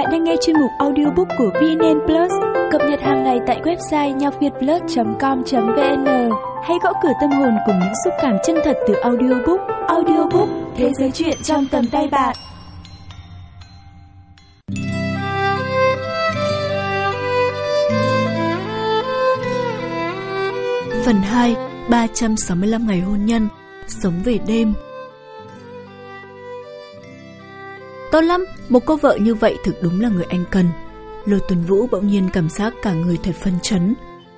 bạn đang nghe chuyên mục audiobook của VNN Plus, cập nhật hàng ngày tại website nhocvietplus.com.vn. Hãy gõ cửa tâm hồn cùng những xúc cảm chân thật từ audiobook. Audiobook, thế giới chuyện trong tầm tay bạn. Phần 2, 365 ngày hôn nhân, sống về đêm. Tốt lắm, một cô vợ như vậy thực đúng là người anh cần. Lô Tuấn Vũ bỗng nhiên cảm giác cả người thật phấn chấn.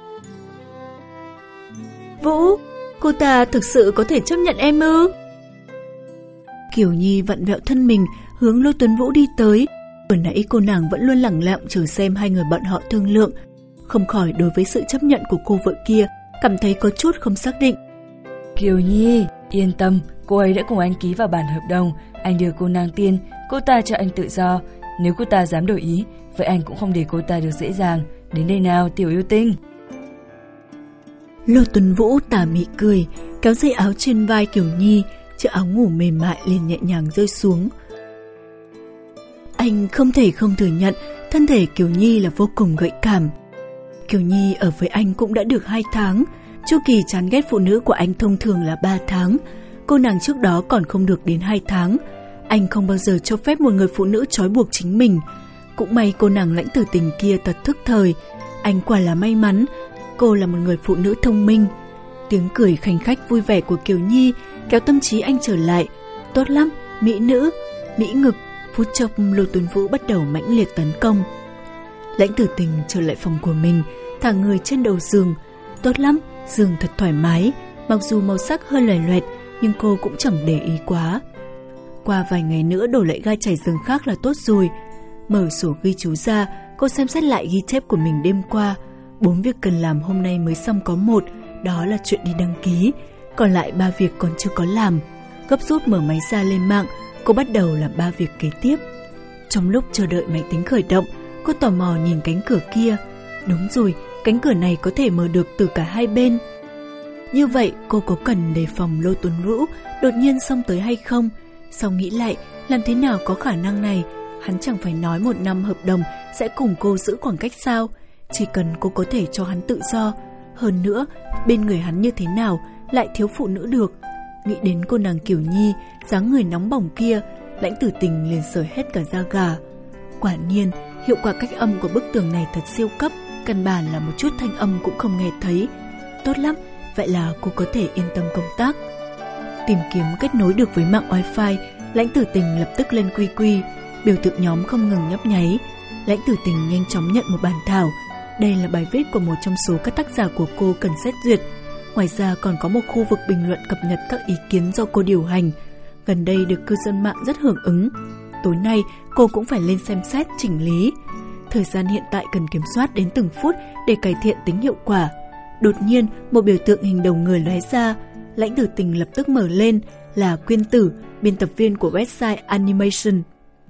Vũ, cô ta thực sự có thể chấp nhận em ư? Kiều Nhi vặn vẹo thân mình hướng Lô Tuấn Vũ đi tới. Vừa nãy cô nàng vẫn luôn lẳng lặng chờ xem hai người bọn họ thương lượng, không khỏi đối với sự chấp nhận của cô vợ kia cảm thấy có chút không xác định. Kiều Nhi, yên tâm, cô ấy đã cùng anh ký vào bản hợp đồng, anh đưa cô nàng tiền, cô ta cho anh tự do. Nếu cô ta dám đổi ý, vậy anh cũng không để cô ta được dễ dàng. Đến đây nào, tiểu yêu tinh. Lô Tuấn Vũ tà mị cười, kéo dây áo trên vai Kiều Nhi, chiếc áo ngủ mềm mại liền nhẹ nhàng rơi xuống. Anh không thể không thừa nhận, thân thể Kiều Nhi là vô cùng gợi cảm. Kiều Nhi ở với anh cũng đã được 2 tháng, chu kỳ chán ghét phụ nữ của anh thông thường là 3 tháng. Cô nàng trước đó còn không được đến 2 tháng. Anh không bao giờ cho phép một người phụ nữ trói buộc chính mình. Cũng may cô nàng Lãnh Tử Tình kia thật thức thời. Anh quả là may mắn, cô là một người phụ nữ thông minh. Tiếng cười khanh khách vui vẻ của Kiều Nhi kéo tâm trí anh trở lại. Tốt lắm, mỹ nữ, mỹ ngực. Phút chốc Lô Tuấn Vũ bắt đầu mãnh liệt tấn công. Lãnh Tử Tình trở lại phòng của mình, thả người trên đầu giường. Tốt lắm, giường thật thoải mái. Mặc dù màu sắc hơi loè loẹt, nhưng cô cũng chẳng để ý quá. Qua vài ngày nữa đổi lại ga trải giường khác là tốt rồi. Mở sổ ghi chú ra, cô xem xét lại ghi chép của mình đêm qua. 4 việc cần làm hôm nay mới xong có 1, đó là chuyện đi đăng ký. Còn lại 3 việc còn chưa có làm. Gấp rút mở máy ra lên mạng, cô bắt đầu làm 3 việc kế tiếp. Trong lúc chờ đợi máy tính khởi động, cô tò mò nhìn cánh cửa kia. Đúng rồi, cánh cửa này có thể mở được từ cả hai bên. Như vậy cô có cần đề phòng Lô Tuấn Vũ đột nhiên xông tới hay không? Sau nghĩ lại, làm thế nào có khả năng này? Hắn chẳng phải nói 1 năm hợp đồng sẽ cùng cô giữ khoảng cách sao? Chỉ cần cô có thể cho hắn tự do. Hơn nữa, bên người hắn như thế nào lại thiếu phụ nữ được? Nghĩ đến cô nàng Kiều Nhi, dáng người nóng bỏng kia, Lãnh Tử Tình liền sởn hết cả da gà. Quả nhiên, hiệu quả cách âm của bức tường này thật siêu cấp, căn bản là một chút thanh âm cũng không nghe thấy. Tốt lắm, vậy là cô có thể yên tâm công tác. Tìm kiếm kết nối được với mạng wifi, Lãnh Tử Tình lập tức lên QQ, biểu tượng nhóm không ngừng nhấp nháy. Lãnh Tử Tình nhanh chóng nhận một bản thảo. Đây là bài viết của một trong số các tác giả của cô cần xét duyệt. Ngoài ra còn có một khu vực bình luận cập nhật các ý kiến do cô điều hành. Gần đây được cư dân mạng rất hưởng ứng. Tối nay cô cũng phải lên xem xét chỉnh lý. Thời gian hiện tại cần kiểm soát đến từng phút để cải thiện tính hiệu quả. Đột nhiên một biểu tượng hình đầu người lóe ra. Lãnh Tử Tình lập tức mở lên, là Quyên Tử, biên tập viên của website Animation.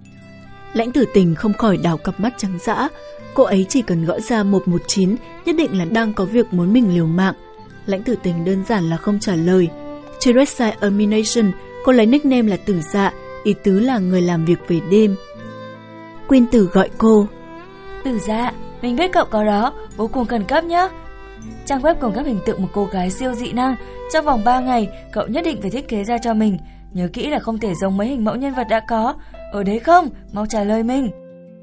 Lãnh Tử Tình không khỏi đảo cặp mắt trắng dã. Cô ấy chỉ cần gõ ra 119 nhất định là đang có việc muốn mình liều mạng. Lãnh Tử Tình đơn giản là không trả lời. Trên website Animation, cô lấy nickname là Tử Dạ, ý tứ là người làm việc về đêm. Quyên Tử gọi cô. Tử Dạ, mình biết cậu có đó, vô cùng khẩn cấp nhé. Trang web cung cấp hình tượng một cô gái siêu dị năng. Trong vòng 3 ngày, cậu nhất định phải thiết kế ra cho mình. Nhớ kỹ là không thể giống mấy hình mẫu nhân vật đã có. Ở đấy không? Mau trả lời mình.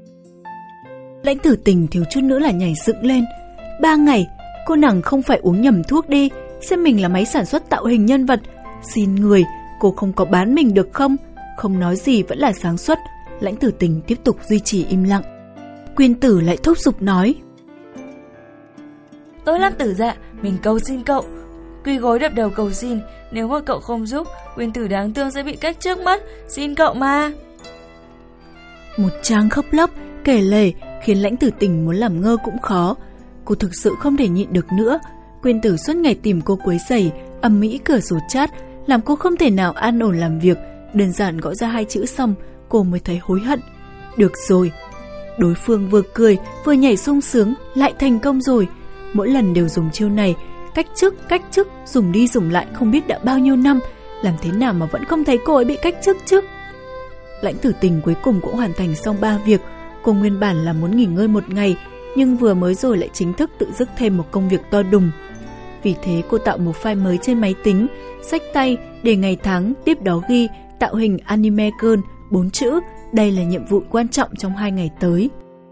Lãnh Tử Tình thiếu chút nữa là nhảy dựng lên. 3 ngày? Cô nàng không phải uống nhầm thuốc đi, xem mình là máy sản xuất tạo hình nhân vật. Xin người, cô không có bán mình được không? Không nói gì vẫn là sáng suốt. Lãnh Tử Tình tiếp tục duy trì im lặng. Quyên Tử lại thúc giục nói. Tốt lắm Tử Dạ, mình cầu xin cậu. Quỳ gối đập đầu cầu xin. Nếu mà cậu không giúp, Quyên Tử đáng thương sẽ bị cách trước mất. Xin cậu mà. Một trang khóc lóc, kể lể khiến Lãnh Tử Tình muốn làm ngơ cũng khó. Cô thực sự không thể nhịn được nữa. Quyên Tử suốt ngày tìm cô quấy rầy, ầm ĩ cửa sổ chat, làm cô không thể nào an ổn làm việc. Đơn giản gõ ra 2 chữ xong, cô mới thấy hối hận. Được rồi. Đối phương vừa cười vừa nhảy sung sướng, lại thành công rồi. Mỗi lần đều dùng chiêu này, cách chức, dùng đi dùng lại không biết đã bao nhiêu năm. Làm thế nào mà vẫn không thấy cô ấy bị cách chức chứ? Lãnh Tử Tình cuối cùng cũng hoàn thành xong 3 việc. Cô nguyên bản là muốn nghỉ ngơi một ngày, nhưng vừa mới rồi lại chính thức tự dứt thêm một công việc to đùng. Vì thế cô tạo một file mới trên máy tính, xách tay để ngày tháng, tiếp đó ghi tạo hình anime girl 4 chữ, đây là nhiệm vụ quan trọng trong 2 ngày tới.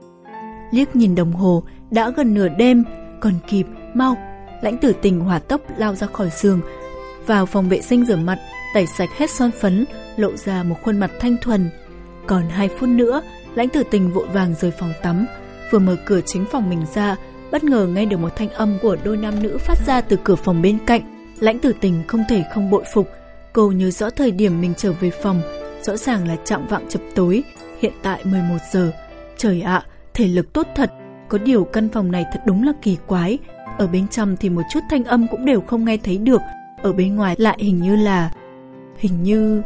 Liếc nhìn đồng hồ, đã gần nửa đêm, còn kịp, mau. Lãnh Tử Tình hỏa tốc lao ra khỏi giường, vào phòng vệ sinh rửa mặt, tẩy sạch hết son phấn, lộ ra một khuôn mặt thanh thuần. Còn 2 phút nữa, Lãnh Tử Tình vội vàng rời phòng tắm, vừa mở cửa chính phòng mình ra, bất ngờ nghe được một thanh âm của đôi nam nữ phát ra từ cửa phòng bên cạnh. Lãnh Tử Tình không thể không bội phục, cô nhớ rõ thời điểm mình trở về phòng, rõ ràng là chạng vạng chập tối, hiện tại 11 giờ. Trời ạ, thể lực tốt thật, có điều căn phòng này thật đúng là kỳ quái. Ở bên trong thì một chút thanh âm cũng đều không nghe thấy được, ở bên ngoài lại hình như...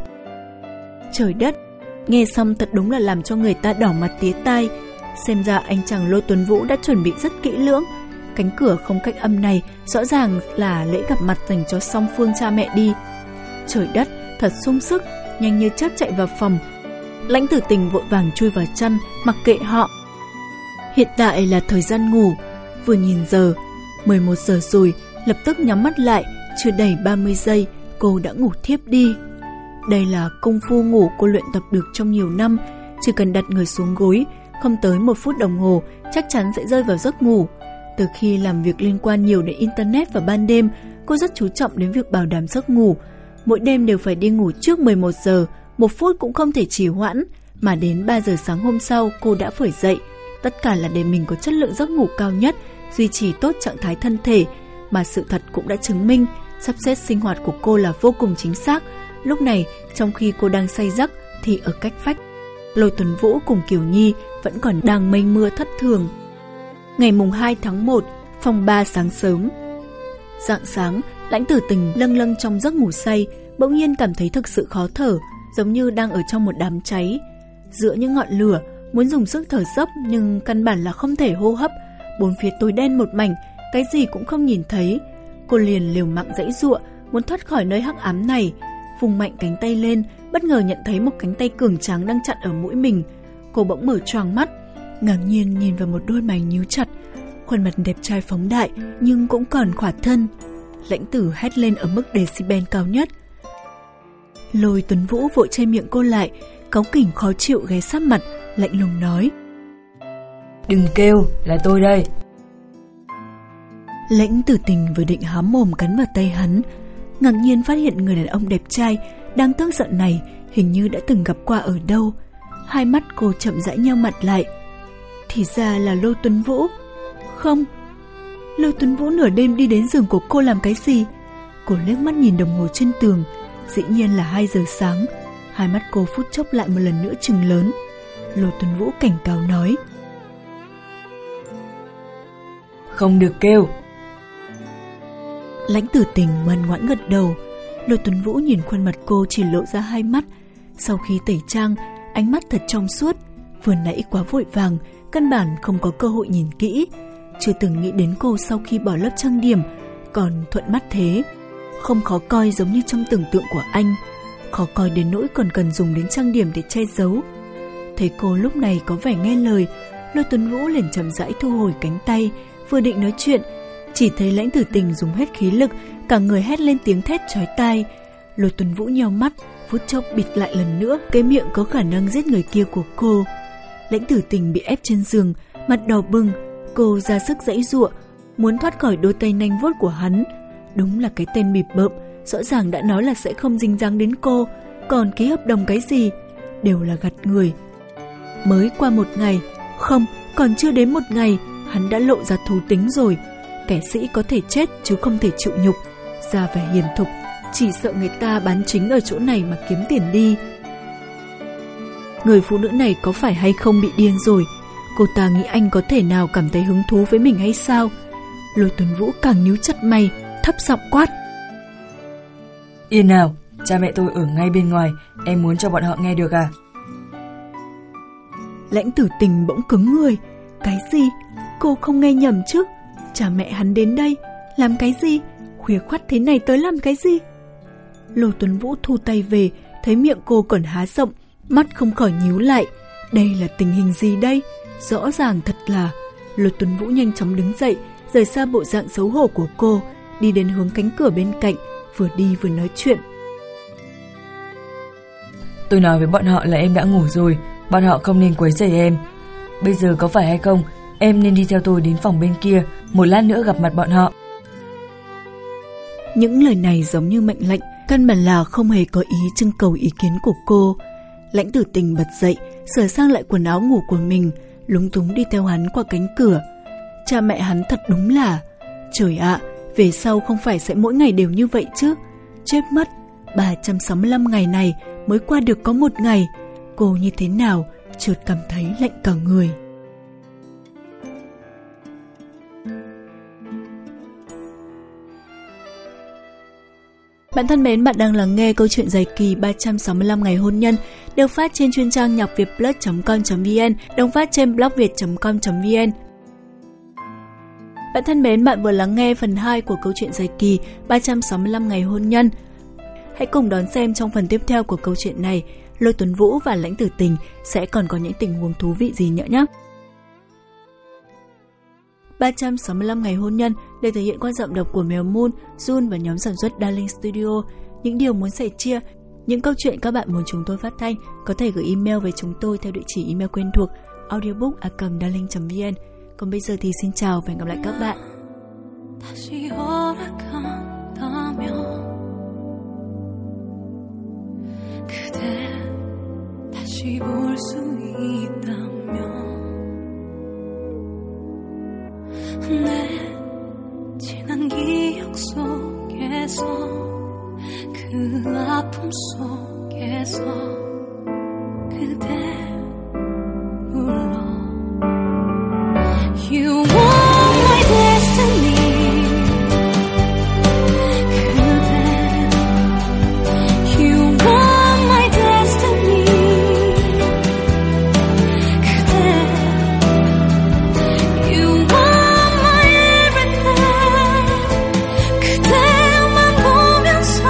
Trời đất, nghe xong thật đúng là làm cho người ta đỏ mặt tía tai. Xem ra anh chàng Lôi Tuấn Vũ đã chuẩn bị rất kỹ lưỡng. Cánh cửa không cách âm này rõ ràng là lễ gặp mặt dành cho song phương cha mẹ đi. Trời đất, thật sung sức, nhanh như chớp chạy vào phòng. Lãnh Tử Tình vội vàng chui vào chăn, mặc kệ họ. Hiện tại là thời gian ngủ, vừa nhìn giờ, 11 giờ rồi, lập tức nhắm mắt lại, chưa đầy 30 giây, cô đã ngủ thiếp đi. Đây là công phu ngủ cô luyện tập được trong nhiều năm, chỉ cần đặt người xuống gối, không tới 1 phút đồng hồ, chắc chắn sẽ rơi vào giấc ngủ. Từ khi làm việc liên quan nhiều đến Internet vào ban đêm, cô rất chú trọng đến việc bảo đảm giấc ngủ. Mỗi đêm đều phải đi ngủ trước 11 giờ, 1 phút cũng không thể trì hoãn, mà đến 3 giờ sáng hôm sau cô đã phải dậy. Tất cả là để mình có chất lượng giấc ngủ cao nhất, duy trì tốt trạng thái thân thể, mà sự thật cũng đã chứng minh, sắp xếp sinh hoạt của cô là vô cùng chính xác. Lúc này, trong khi cô đang say giấc, thì ở cách vách, Lôi Tuấn Vũ cùng Kiều Nhi vẫn còn đang mây mưa thất thường. Ngày mùng 2 tháng 1, phòng 3 sáng sớm. Rạng sáng, Lãnh Tử Tình lâng lâng trong giấc ngủ say, bỗng nhiên cảm thấy thực sự khó thở, giống như đang ở trong một đám cháy. Giữa những ngọn lửa, muốn dùng sức thở dốc nhưng căn bản là không thể hô hấp. Bốn phía tối đen một mảnh, cái gì cũng không nhìn thấy. Cô liền liều mạng giãy giụa, muốn thoát khỏi nơi hắc ám này. Vùng mạnh cánh tay lên, bất ngờ nhận thấy một cánh tay cường tráng đang chặn ở mũi mình. Cô bỗng mở choàng mắt, ngạc nhiên nhìn vào một đôi mày nhíu chặt, khuôn mặt đẹp trai phóng đại nhưng cũng còn khỏa thân. Lãnh Tử hét lên ở mức decibel cao nhất. Lôi Tuấn Vũ vội che miệng cô lại, cáu kỉnh khó chịu ghé sát mặt, lạnh lùng nói: Đừng kêu, là tôi đây. Lãnh Tử Tình vừa định há mồm cắn vào tay hắn, ngạc nhiên phát hiện người đàn ông đẹp trai đang tức giận này hình như đã từng gặp qua ở đâu. Hai mắt cô chậm rãi nheo mặt lại. Thì ra là Lôi Tuấn Vũ. Không, Lôi Tuấn Vũ nửa đêm đi đến giường của cô làm cái gì? Cô liếc mắt nhìn đồng hồ trên tường, dĩ nhiên là 2 giờ sáng. Hai mắt cô phút chốc lại một lần nữa trừng lớn. Lôi Tuấn Vũ cảnh cáo nói: Không được kêu. Lãnh Tử Tình ngoan ngoãn gật đầu. Lôi Tuấn Vũ nhìn khuôn mặt cô chỉ lộ ra 2 mắt. Sau khi tẩy trang, ánh mắt thật trong suốt. Vừa nãy quá vội vàng, căn bản không có cơ hội nhìn kỹ. Chưa từng nghĩ đến cô sau khi bỏ lớp trang điểm còn thuận mắt thế. Không khó coi giống như trong tưởng tượng của anh, khó coi đến nỗi còn cần dùng đến trang điểm để che giấu. Thấy cô lúc này có vẻ nghe lời, Lôi Tuấn Vũ liền chậm rãi thu hồi cánh tay, vừa định nói chuyện, chỉ thấy Lãnh Tử Tình dùng hết khí lực, cả người hét lên tiếng thét chói tai. Lôi Tuấn Vũ nheo mắt, phút chốc bịt lại lần nữa cái miệng có khả năng giết người kia của cô. Lãnh Tử Tình bị ép trên giường, mặt đỏ bừng, cô ra sức giãy giụa, muốn thoát khỏi đôi tay nanh vuốt của hắn. Đúng là cái tên bịp bợm, rõ ràng đã nói là sẽ không dính dáng đến cô, còn ký hợp đồng cái gì, đều là gạt người. Mới qua 1 ngày, không, còn chưa đến 1 ngày, hắn đã lộ ra thú tính rồi. Kẻ sĩ có thể chết chứ không thể chịu nhục, ra vẻ hiền thục, chỉ sợ người ta bán chính ở chỗ này mà kiếm tiền đi. Người phụ nữ này có phải hay không bị điên rồi? Cô ta nghĩ anh có thể nào cảm thấy hứng thú với mình hay sao? Lôi Tuấn Vũ càng nhíu chặt mày, thấp giọng quát: Yên nào, cha mẹ tôi ở ngay bên ngoài, em muốn cho bọn họ nghe được à? Lãnh Tử Tình bỗng cứng người. Cái gì? Cô không nghe nhầm chứ? Cha mẹ hắn đến đây làm cái gì? Khuya khoắt thế này tới làm cái gì? Lôi Tuấn Vũ thu tay về, thấy miệng cô còn há rộng, mắt không khỏi nhíu lại. Đây là tình hình gì đây? Rõ ràng thật là. Lôi Tuấn Vũ nhanh chóng đứng dậy, rời xa bộ dạng xấu hổ của cô, đi đến hướng cánh cửa bên cạnh, vừa đi vừa nói chuyện. Tôi nói với bọn họ là em đã ngủ rồi, bọn họ không nên quấy rầy em. Bây giờ có phải hay không, em nên đi theo tôi đến phòng bên kia, một lát nữa gặp mặt bọn họ. Những lời này giống như mệnh lệnh, căn bản là không hề có ý trưng cầu ý kiến của cô. Lãnh Tử Tình bật dậy, sửa sang lại quần áo ngủ của mình, lúng túng đi theo hắn qua cánh cửa. Cha mẹ hắn thật đúng là... Trời ạ, về sau không phải sẽ mỗi ngày đều như vậy chứ? Chết mất, 365 ngày này mới qua được có một ngày. Cô như thế nào, chợt cảm thấy lạnh cả người. Bạn thân mến, bạn đang lắng nghe câu chuyện dài kỳ 365 ngày hôn nhân được phát trên chuyên trang nhocvietplus.com.vn, đồng phát trên blogviet.com.vn. Bạn thân mến, bạn vừa lắng nghe phần 2 của câu chuyện dài kỳ 365 ngày hôn nhân. Hãy cùng đón xem trong phần tiếp theo của câu chuyện này, Lôi Tuấn Vũ và Lãnh Tử Tình sẽ còn có những tình huống thú vị gì nữa nhé. 365 ngày hôn nhân được thể hiện qua giọng đọc của Mèo Moon, Jun và nhóm sản xuất Darling Studio. Những điều muốn sẻ chia, những câu chuyện các bạn muốn chúng tôi phát thanh có thể gửi email về chúng tôi theo địa chỉ email quen thuộc audiobook@darling.vn. Còn bây giờ thì xin chào và hẹn gặp lại các bạn. 내 지난 기억 속에서 그 아픔 속에서 그대 불러 You are my destiny 그대 You are my destiny 그대 You 그대만 보면서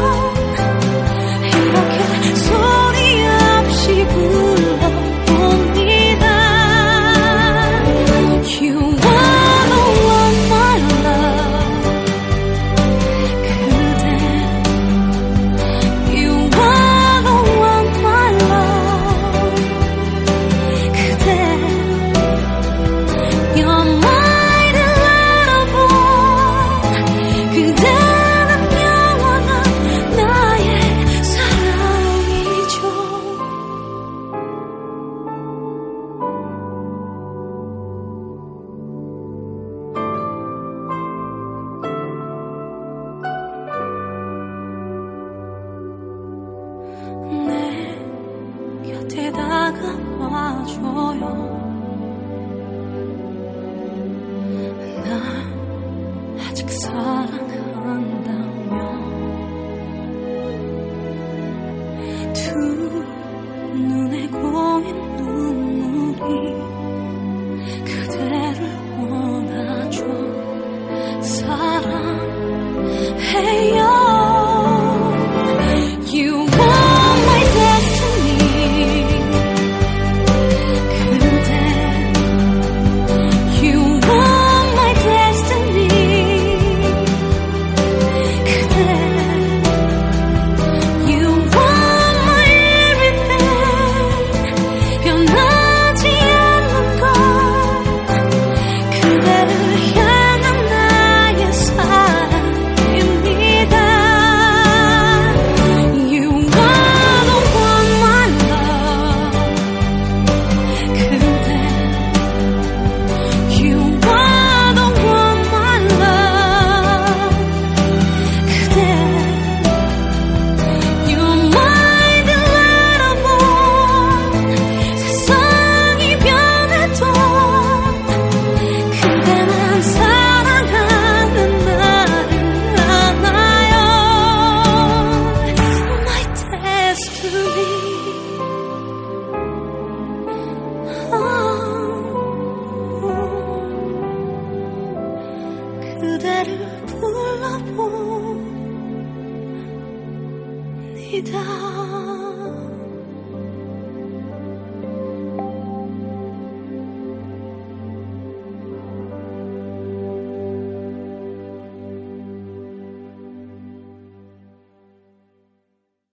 이렇게 소리 없이 불러봅니다. You are the one my love. 그대 You are the one my love. 그대 You're my deliverable. 그대는 영원한 나의 사랑이죠. 내 곁에 다가와줘요. 날 아직 사랑한다면 두 눈에 고인 눈물이 그대를 원하죠. 사랑해요. You are my destiny 그대 You are my destiny 그대 You are my everything 변하지 않는 것 그대를 향한 나의 사랑입니다. You are the one my love 그대 You are the one my love 그대 You're my deliverable. 세상이 변해도 그대만 사랑하는 나를 알아요. My destiny 그대를 불러봅니다.